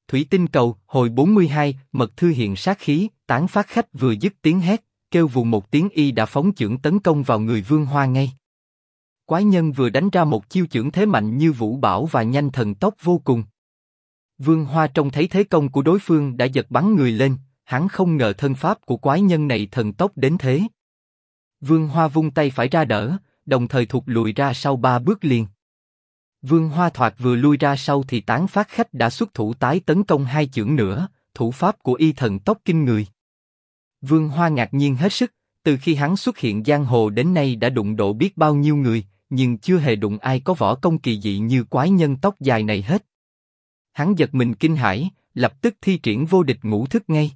Thủy tinh cầu, hồi 42, mật thư hiện sát khí, tán phát khách vừa dứt tiếng hét, kêu vù một tiếng y đã phóng chưởng tấn công vào người Vương Hoa ngay. Quái nhân vừa đánh ra một chiêu chưởng thế mạnh như vũ bão và nhanh thần tốc vô cùng. Vương Hoa trông thấy thế công của đối phương đã giật bắn người lên, hắn không ngờ thân pháp của quái nhân này thần tốc đến thế. Vương Hoa vung tay phải ra đỡ, đồng thời thụt lùi ra sau 3 bước liền. Vương Hoa thoạt vừa lui ra sau thì tán phát khách đã xuất thủ tái tấn công 2 chưởng nữa, thủ pháp của y thần tốc kinh người. Vương Hoa ngạc nhiên hết sức, từ khi hắn xuất hiện giang hồ đến nay đã đụng độ biết bao nhiêu người, nhưng chưa hề đụng ai có võ công kỳ dị như quái nhân tóc dài này hết. Hắn giật mình kinh hãi, lập tức thi triển vô địch ngũ thức ngay.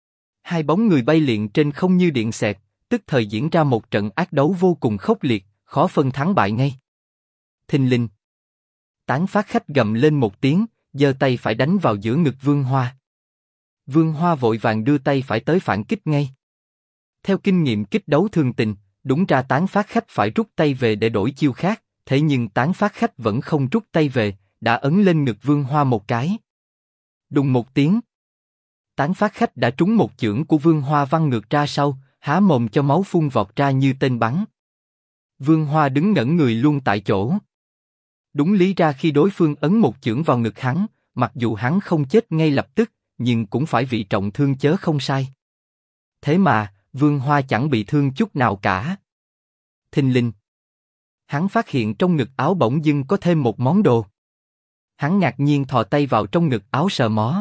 2 bóng người bay liền trên không như điện xẹt, tức thời diễn ra một trận ác đấu vô cùng khốc liệt, khó phân thắng bại ngay. Thình lình, tán phát khách gầm lên một tiếng, giơ tay phải đánh vào giữa ngực Vương Hoa. Vương Hoa vội vàng đưa tay phải tới phản kích ngay. Theo kinh nghiệm kích đấu thường tình, đúng ra tán phát khách phải rút tay về để đổi chiêu khác, thế nhưng tán phát khách vẫn không rút tay về, đã ấn lên ngực Vương Hoa một cái. Đùng một tiếng, tán phát khách đã trúng một chưởng của Vương Hoa văng ngược ra sau, há mồm cho máu phun vọt ra như tên bắn. Vương Hoa đứng ngẩn người luôn tại chỗ. Đúng lý ra khi đối phương ấn một chưởng vào ngực hắn, mặc dù hắn không chết ngay lập tức, nhưng cũng phải bị trọng thương chớ không sai. Thế mà, Vương Hoa chẳng bị thương chút nào cả. Thình lình, hắn phát hiện trong ngực áo bỗng dưng có thêm một món đồ. Hắn ngạc nhiên thò tay vào trong ngực áo sờ mó.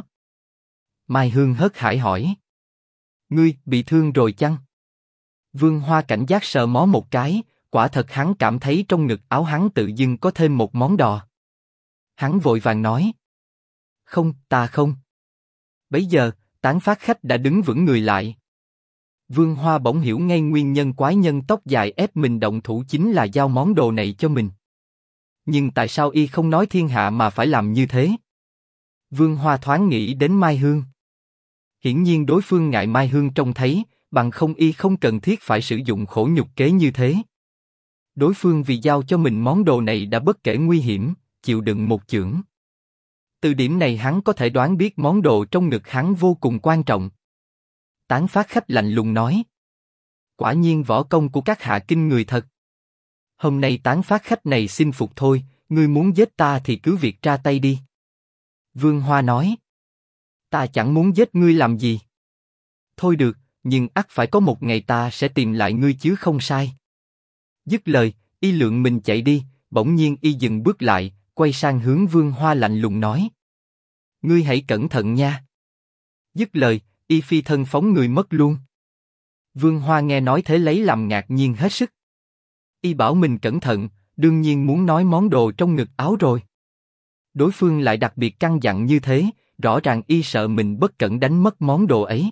Mai Hương hớt hải hỏi: "Ngươi bị thương rồi chăng?" Vương Hoa cảnh giác sờ mó một cái, quả thật hắn cảm thấy trong ngực áo hắn tự dưng có thêm một món đò. Hắn vội vàng nói: "Không, ta không." Bấy giờ, tán phát khách đã đứng vững người lại. Vương Hoa bỗng hiểu ngay nguyên nhân quái nhân tóc dài ép mình động thủ chính là giao món đồ này cho mình. Nhưng tại sao y không nói thiên hạ mà phải làm như thế? Vương Hoa thoáng nghĩ đến Mai Hương. Hiển nhiên đối phương ngại Mai Hương trông thấy, bằng không y không cần thiết phải sử dụng khổ nhục kế như thế. Đối phương vì giao cho mình món đồ này đã bất kể nguy hiểm, chịu đựng một chưởng. Từ điểm này hắn có thể đoán biết món đồ trong ngực hắn vô cùng quan trọng. Tán phát khách lạnh lùng nói: "Quả nhiên võ công của các hạ kinh người thật. Hôm nay tán phát khách này xin phục thôi, ngươi muốn giết ta thì cứ việc ra tay đi." Vương Hoa nói: "Ta chẳng muốn giết ngươi làm gì." "Thôi được, nhưng ắt phải có một ngày ta sẽ tìm lại ngươi chứ không sai." Dứt lời, y lượn mình chạy đi, bỗng nhiên y dừng bước lại, quay sang hướng Vương Hoa lạnh lùng nói: "Ngươi hãy cẩn thận nha." Dứt lời, y phi thân phóng người mất luôn. Vương Hoa nghe nói thế lấy làm ngạc nhiên hết sức. Y bảo mình cẩn thận, đương nhiên muốn nói món đồ trong ngực áo rồi. Đối phương lại đặc biệt căn dặn như thế, rõ ràng y sợ mình bất cẩn đánh mất món đồ ấy.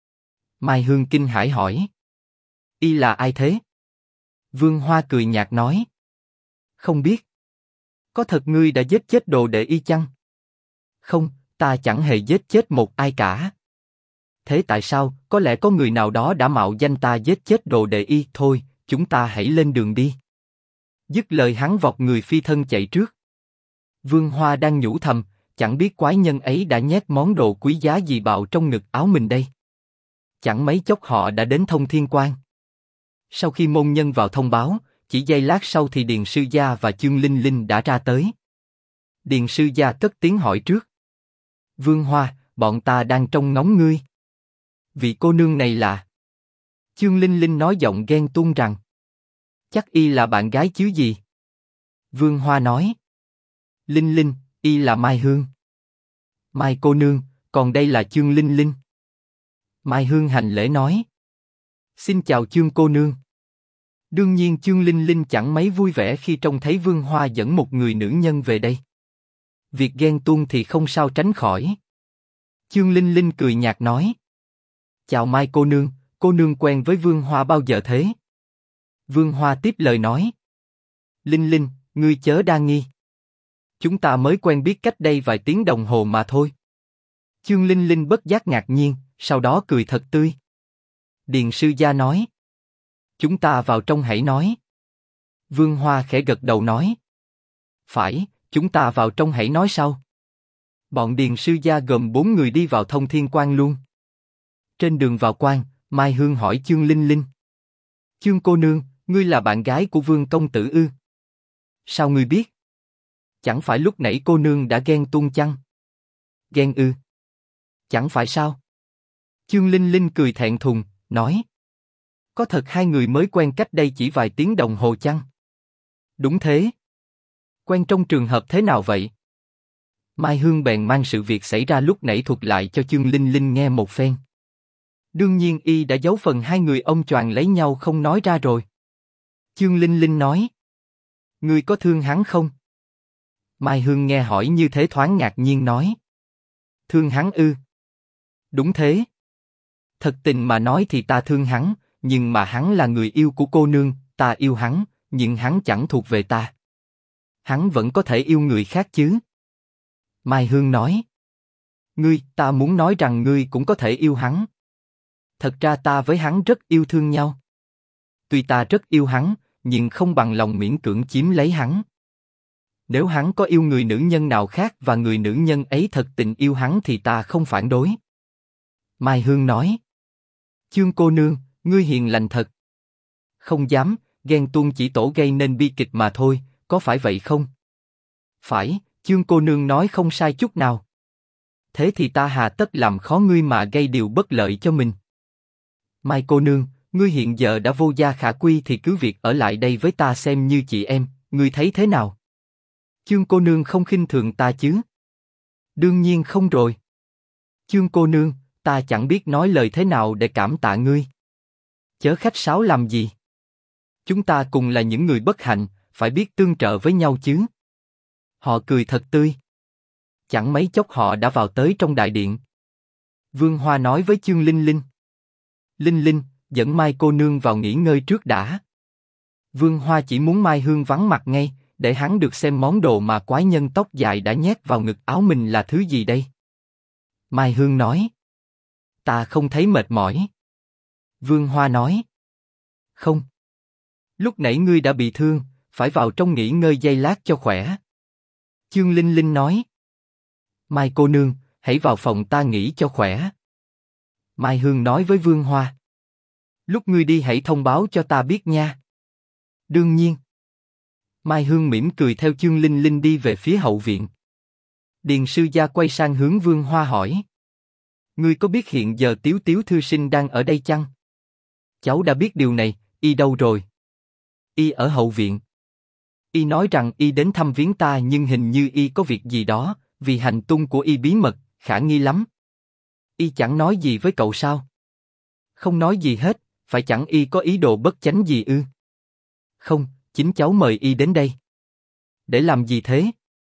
Mai Hương kinh hãi hỏi: "Y là ai thế?" Vương Hoa cười nhạt nói: "Không biết." "Có thật ngươi đã giết chết đồ đệ y chăng?" "Không, ta chẳng hề giết chết một ai cả." "Thế tại sao? Có lẽ có người nào đó đã mạo danh ta giết chết đồ đệ y. Thôi, chúng ta hãy lên đường đi." Dứt lời hắn vọt người phi thân chạy trước. Vương Hoa đang nhủ thầm, chẳng biết quái nhân ấy đã nhét món đồ quý giá gì bạo trong ngực áo mình đây. Chẳng mấy chốc họ đã đến Thông Thiên Quan. Sau khi môn nhân vào thông báo, chỉ giây lát sau thì Điền Sư Gia và Chương Linh Linh đã ra tới. Điền Sư Gia cất tiếng hỏi trước: "Vương Hoa, bọn ta đang trông ngóng ngươi. Vị cô nương này là?" Chương Linh Linh nói giọng ghen tuông rằng: "Chắc y là bạn gái chứ gì?" Vương Hoa nói: "Linh Linh, y là Mai Hương." "Mai cô nương, còn đây là Chương Linh Linh." Mai Hương hành lễ nói: "Xin chào Chương cô nương." Đương nhiên Chương Linh Linh chẳng mấy vui vẻ khi trông thấy Vương Hoa dẫn một người nữ nhân về đây. Việc ghen tuông thì không sao tránh khỏi. Chương Linh Linh cười nhạt nói: "Chào Mai cô nương quen với Vương Hoa bao giờ thế?" Vương Hoa tiếp lời nói: "Linh Linh, ngươi chớ đa nghi. Chúng ta mới quen biết cách đây vài tiếng đồng hồ mà thôi." Chương Linh Linh bất giác ngạc nhiên, sau đó cười thật tươi. Điền Sư Gia nói: "Chúng ta vào trong hãy nói." Vương Hoa khẽ gật đầu nói: "Phải, chúng ta vào trong hãy nói sau." Bọn điền sư gia gồm 4 người đi vào Thông Thiên Quan luôn. Trên đường vào quan, Mai Hương hỏi Chương Linh Linh. Chương cô nương, ngươi là bạn gái của Vương công tử ư? Sao ngươi biết? Chẳng phải lúc nãy cô nương đã ghen tuông chăng? Ghen ư? Chẳng phải sao? Chương Linh Linh cười thẹn thùng, nói. Có thật hai người mới quen cách đây chỉ vài tiếng đồng hồ chăng? Đúng thế. Quen trong trường hợp thế nào vậy? Mai Hương bèn mang sự việc xảy ra lúc nãy thuật lại cho Chương Linh Linh nghe một phen. Đương nhiên y đã giấu phần hai người ông choàng lấy nhau không nói ra rồi. Chương Linh Linh nói. Ngươi có thương hắn không? Mai Hương nghe hỏi như thế thoáng ngạc nhiên nói. Thương hắn ư? Đúng thế. Thật tình mà nói thì ta thương hắn, nhưng mà hắn là người yêu của cô nương, ta yêu hắn, nhưng hắn chẳng thuộc về ta. Hắn vẫn có thể yêu người khác chứ? Mai Hương nói. Ta muốn nói rằng ngươi cũng có thể yêu hắn. Thật ra ta với hắn rất yêu thương nhau. Tuy ta rất yêu hắn, nhưng không bằng lòng miễn cưỡng chiếm lấy hắn. Nếu hắn có yêu người nữ nhân nào khác và người nữ nhân ấy thật tình yêu hắn thì ta không phản đối. Mai Hương nói. Chương cô nương, ngươi hiền lành thật. Không dám, ghen tuông chỉ tổ gây nên bi kịch mà thôi, có phải vậy không? Phải, Chương cô nương nói không sai chút nào. Thế thì ta hà tất làm khó ngươi mà gây điều bất lợi cho mình. Mai cô nương, ngươi hiện giờ đã vô gia khả quy thì cứ việc ở lại đây với ta xem như chị em, ngươi thấy thế nào? Chương cô nương không khinh thường ta chứ? Đương nhiên không rồi. Chương cô nương, ta chẳng biết nói lời thế nào để cảm tạ ngươi. Chớ khách sáo làm gì. Chúng ta cùng là những người bất hạnh, phải biết tương trợ với nhau chứ. Họ cười thật tươi. Chẳng mấy chốc họ đã vào tới trong đại điện. Vương Hoa nói với Chương Linh Linh. Linh Linh, dẫn Mai cô nương vào nghỉ ngơi trước đã. Vương Hoa chỉ muốn Mai Hương vắng mặt ngay, để hắn được xem món đồ mà quái nhân tóc dài đã nhét vào ngực áo mình là thứ gì đây. Mai Hương nói. Ta không thấy mệt mỏi. Vương Hoa nói. Không. Lúc nãy ngươi đã bị thương, phải vào trong nghỉ ngơi giây lát cho khỏe. Chương Linh Linh nói. Mai cô nương, hãy vào phòng ta nghỉ cho khỏe. Mai Hương nói với Vương Hoa. Lúc ngươi đi hãy thông báo cho ta biết nha. Đương nhiên. Mai Hương mỉm cười theo Chương Linh Linh đi về phía hậu viện. Điền sư gia quay sang hướng Vương Hoa hỏi. Ngươi có biết hiện giờ Tiếu Tiếu thư sinh đang ở đây chăng? Cháu đã biết điều này, y đâu rồi? Y ở hậu viện. Y nói rằng y đến thăm viếng ta nhưng hình như y có việc gì đó, vì hành tung của y bí mật, khả nghi lắm. Y chẳng nói gì với cậu sao? Không nói gì hết, phải chẳng y có ý đồ bất chánh gì ư? Không, chính cháu mời y đến đây. Để làm gì thế?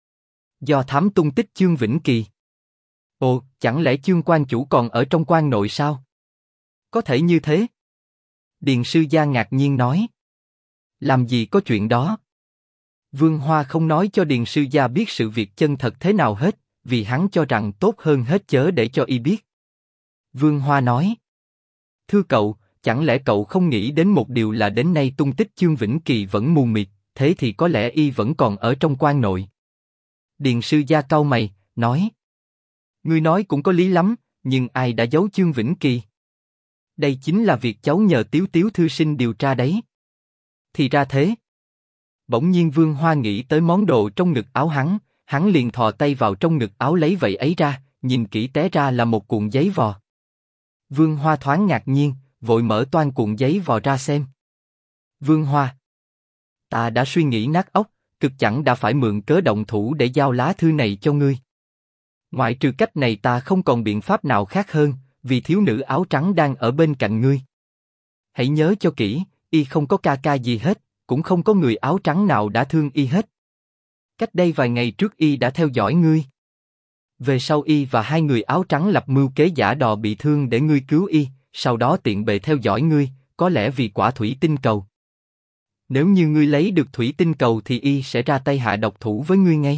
Do thám tung tích Chương Vĩnh Kỳ. Ồ, chẳng lẽ Chương quan chủ còn ở trong quan nội sao? Có thể như thế? Điền sư gia ngạc nhiên nói. Làm gì có chuyện đó? Vương Hoa không nói cho Điền sư gia biết sự việc chân thật thế nào hết, vì hắn cho rằng tốt hơn hết chớ để cho y biết. Vương Hoa nói. Thưa cậu, chẳng lẽ cậu không nghĩ đến một điều là đến nay tung tích Chương Vĩnh Kỳ vẫn mù mịt, thế thì có lẽ y vẫn còn ở trong quan nội. Điền sư gia cau mày, nói. Ngươi nói cũng có lý lắm, nhưng ai đã giấu Chương Vĩnh Kỳ? Đây chính là việc cháu nhờ Tiếu Tiếu thư sinh điều tra đấy. Thì ra thế. Bỗng nhiên Vương Hoa nghĩ tới món đồ trong ngực áo hắn liền thò tay vào trong ngực áo lấy vậy ấy ra, nhìn kỹ té ra là một cuộn giấy vò. Vương Hoa thoáng ngạc nhiên, vội mở toang cuộn giấy vò ra xem. Vương Hoa, ta đã suy nghĩ nát óc, cực chẳng đã phải mượn cớ động thủ để giao lá thư này cho ngươi. Ngoại trừ cách này ta không còn biện pháp nào khác hơn, vì thiếu nữ áo trắng đang ở bên cạnh ngươi. Hãy nhớ cho kỹ, y không có ca ca gì hết, cũng không có người áo trắng nào đã thương y hết. Cách đây vài ngày trước y đã theo dõi ngươi. Về sau y và hai người áo trắng lập mưu kế giả đò bị thương để ngươi cứu y, sau đó tiện bề theo dõi ngươi, có lẽ vì quả thủy tinh cầu. Nếu như ngươi lấy được thủy tinh cầu thì y sẽ ra tay hạ độc thủ với ngươi ngay.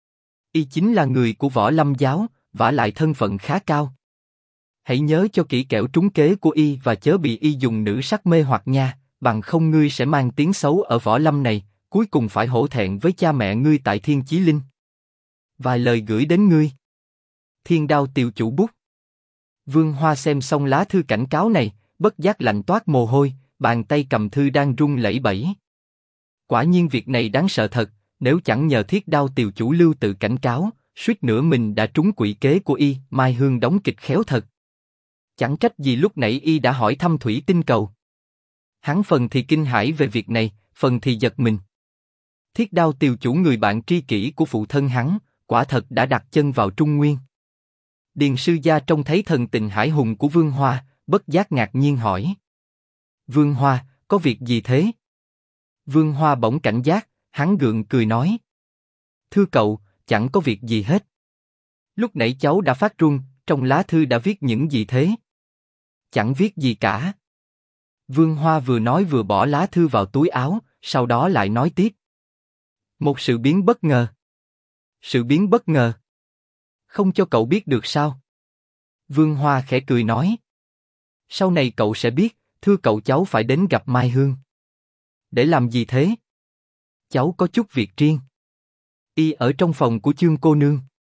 Y chính là người của Võ Lâm giáo, vả lại thân phận khá cao. Hãy nhớ cho kỹ kẻo trúng kế của y và chớ bị y dùng nữ sắc mê hoặc nha, bằng không ngươi sẽ mang tiếng xấu ở Võ Lâm này, cuối cùng phải hổ thẹn với cha mẹ ngươi tại Thiên Chí Linh. Vài lời gửi đến ngươi. Thiên Đao Tiều Chủ bút. Vương Hoa xem xong lá thư cảnh cáo này, bất giác lạnh toát mồ hôi, bàn tay cầm thư đang run lẩy bẩy. Quả nhiên việc này đáng sợ thật, nếu chẳng nhờ Thiết Đao Tiều Chủ lưu tự cảnh cáo, suýt nữa mình đã trúng quỷ kế của y. Mai Hương đóng kịch khéo thật. Chẳng trách gì lúc nãy y đã hỏi thăm thủy tinh cầu. Hắn phần thì kinh hãi về việc này, phần thì giật mình. Thiết Đao Tiều Chủ, người bạn tri kỷ của phụ thân hắn, quả thật đã đặt chân vào Trung Nguyên. Điền sư gia trông thấy thần tình hải hùng của Vương Hoa, bất giác ngạc nhiên hỏi: Vương Hoa, có việc gì thế? Vương Hoa bỗng cảnh giác, hắn gượng cười nói: Thưa cậu, chẳng có việc gì hết. Lúc nãy cháu đã phát run, trong lá thư đã viết những gì thế? Chẳng viết gì cả. Vương Hoa vừa nói vừa bỏ lá thư vào túi áo, sau đó lại nói tiếp: Một sự biến bất ngờ. Sự biến bất ngờ? Không cho cậu biết được sao? Vương Hoa khẽ cười nói: Sau này cậu sẽ biết, thưa cậu, cháu phải đến gặp Mai Hương. Để làm gì thế? Cháu có chút việc riêng. Y ở trong phòng của Chương cô nương.